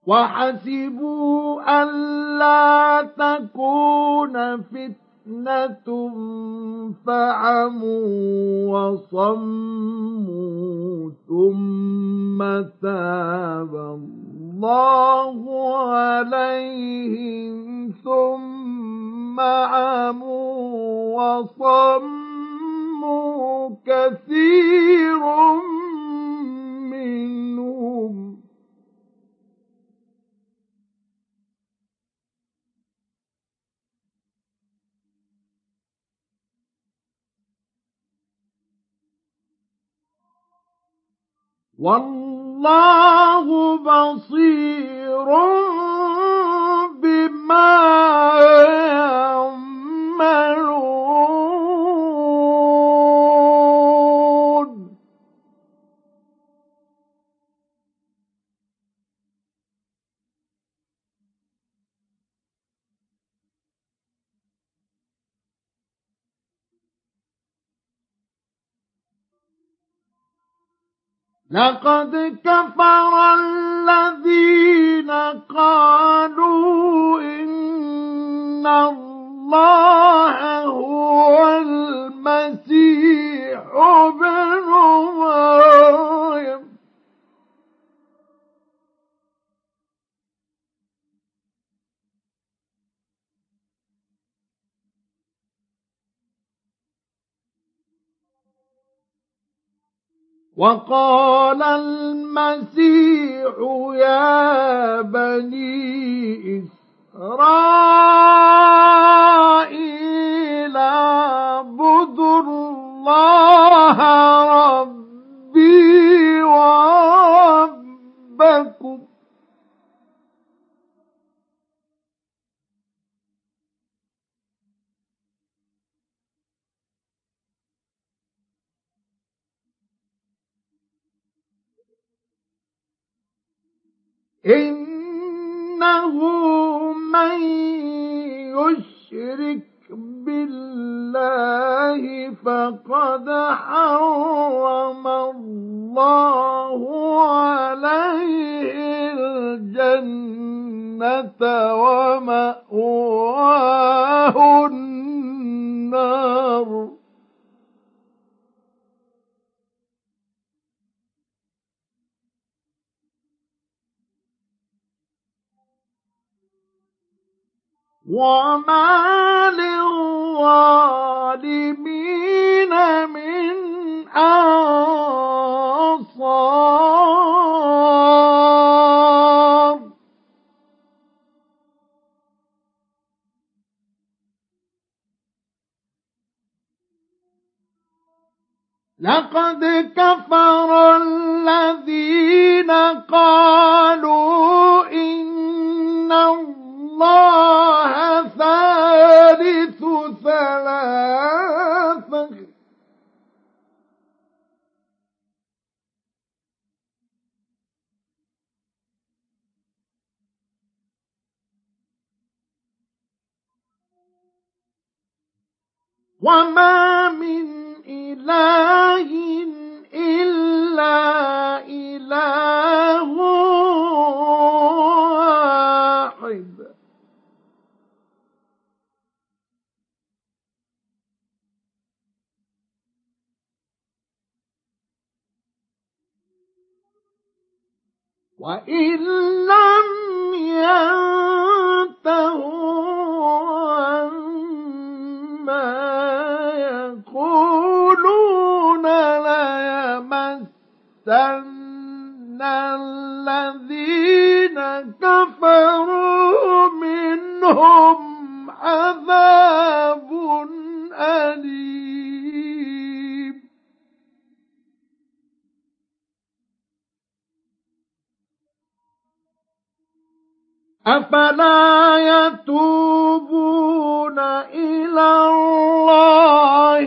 وحسبوا ألا تكون فتنة فعموا وصموا ثم تاب الله عليهم ثم عموا وصموا كثير منهم والله بصير بما يعملون لقد كفر الذين قالوا إن الله هو المسيح ابن مريم وقال المسيح يا بني إسرائيل اعبدوا الله ربي وربكم إنه من يشرك بالله فقد حرم الله عليه الجنة ومأواه النار وما للظالمين من أنصار لقد كفر الذين قالوا إن الله ثالث ثلاثة وما من إله إلا إله واحد وإن لم ينتهوا عما يقولون ليمسن الذين كفروا منهم عذاب أليم أفلا يتوبون إلى الله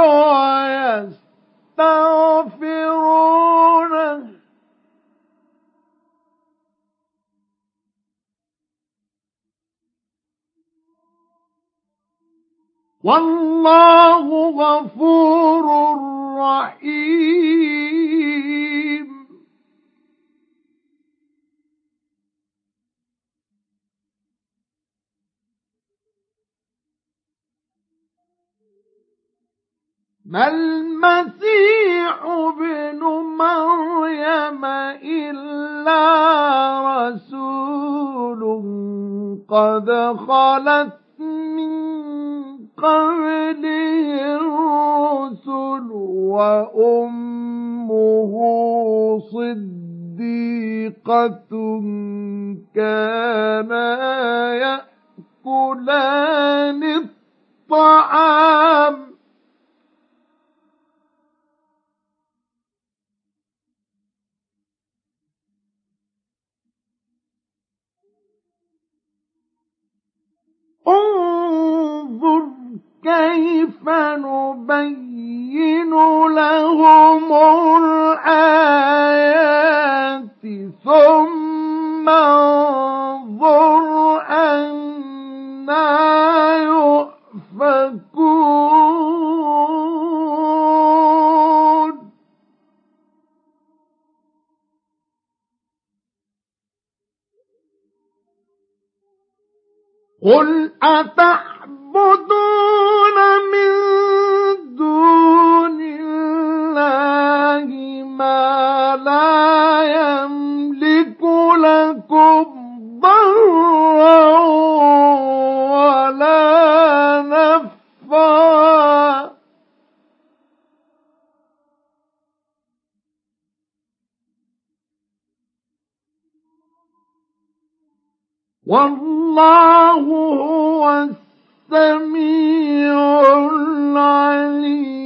ويستغفرونه والله غفور رحيم ما المسيح ابن مريم إلا رسول قد خلت من قبله الرسل وأمه صديقة كانا يأكلان الطعام انظر كيف نبين لهم الآيات ثم انظر أنى يؤفكون قل أتعبدون من دون الله ما لا يملك لكم ضرا ولا نفعا والله هو السميع العليم